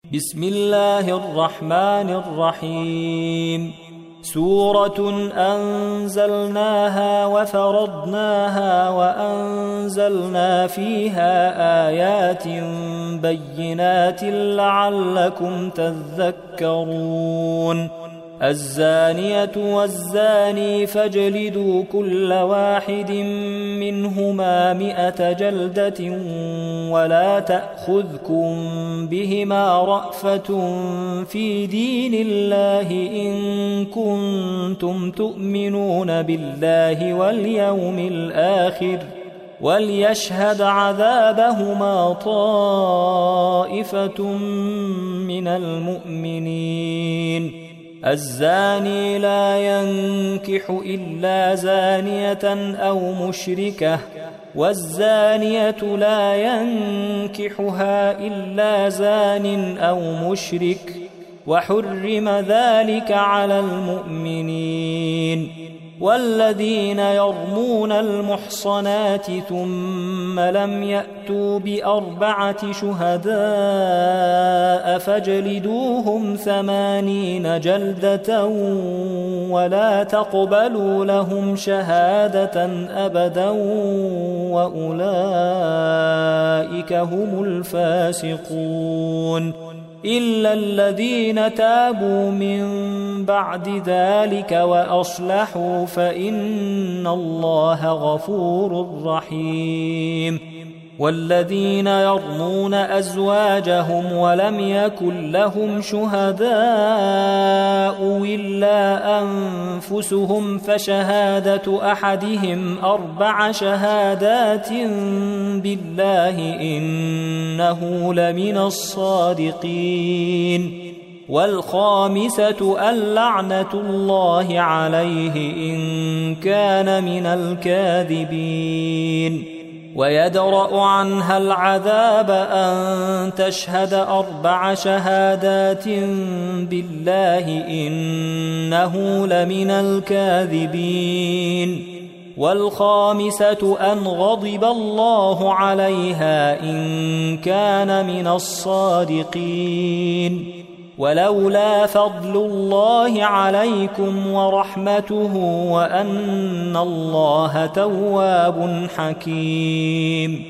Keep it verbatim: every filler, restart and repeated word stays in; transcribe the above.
بسم الله الرحمن الرحيم. سورة أنزلناها وفرضناها وأنزلنا فيها آيات بينات لعلكم تذكرون. الزانية والزاني فاجلدوا كل واحد منهما مئة جلدة ولا تأخذكم بهما رأفة في دين الله إن كنتم تؤمنون بالله واليوم الآخر وليشهد عذابهما طائفة من المؤمنين. الزاني لا ينكح إلا زانية أو مشركة والزانية لا ينكحها إلا زان أو مشرك وحرم ذلك على المؤمنين. والذين يرمون المحصنات ثم لم يأتوا بأربعة شهداء فاجلدوهم ثمانين جلدة ولا تقبلوا لهم شهادة أبدا وأولئك هم الفاسقون إلا الذين تابوا من بعد ذلك وأصلحوا فإن الله غفور رحيم. والذين يرمون أزواجهم ولم يكن لهم شهداء إلا أنفسهم فشهادة أحدهم أربع شهادات بالله إنه لمن الصادقين. والخامسة اللعنة الله عليه إن كان من الكاذبين. ويدرأ عنها العذاب أن تشهد أربع شهادات بالله إنه لمن الكاذبين. والخامسة أن غضب الله عليها إن كان من الصادقين. ولولا فضل الله عليكم ورحمته وأن الله تواب حكيم.